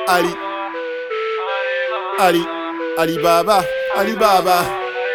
Ali, Ali, Alibaba, Alibaba.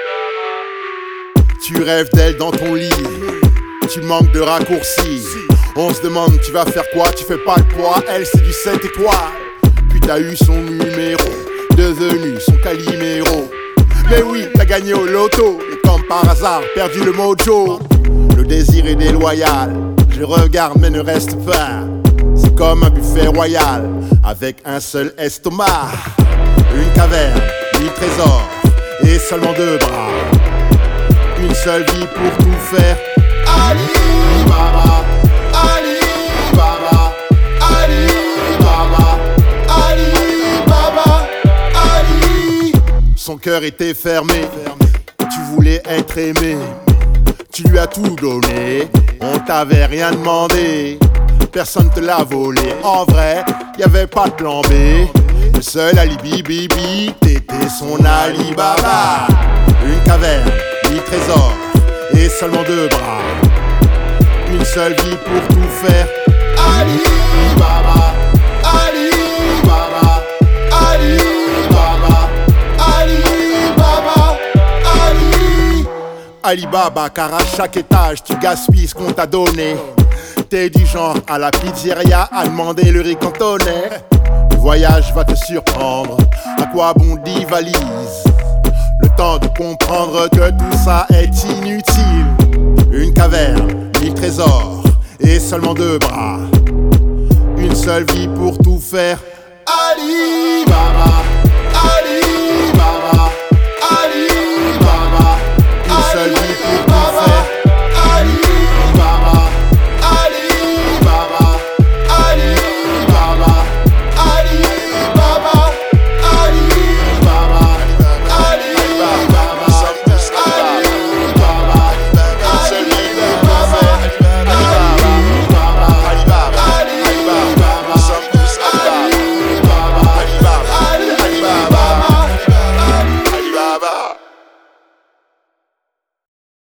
Tu rêves d'elle dans ton lit, tu manques de raccourcis. On se demande tu vas faire quoi, tu fais pas le poids. Elle c'est du 7 étoiles, puis t'as eu son numéro, devenu son caliméro. Mais oui, t'as gagné au loto, et comme par hasard, perdu le mojo. Le désir est déloyal, je regarde mais ne reste pas. C'est comme un buffet royal, avec un seul estomac. Une caverne, 1000 trésors, et seulement 2 bras. Une seule vie pour tout faire. Ali Baba, Ali Baba, Ali Baba, Ali Baba, Ali. Son cœur était fermé, tu voulais être aimé. Tu lui as tout donné, on t'avait rien demandé. Personne te l'a volé, en vrai, y'avait pas de plan B. Le seul alibi, bibi, t'étais son Alibaba. Une caverne, 1000 trésors, et seulement 2 bras. Une seule vie pour tout faire. Ali Baba, Ali Baba, Ali Baba, Ali Baba, Ali. Ali Baba, car à chaque étage tu gaspilles ce qu'on t'a donné. T'es du genre à la pizzeria à demander le riz cantonais. Le voyage va te surprendre, à quoi bon 10 valises? Le temps de comprendre que tout ça est inutile. Une caverne, 1000 trésors, et seulement 2 bras. Une seule vie pour tout faire. Ali Baba, Ali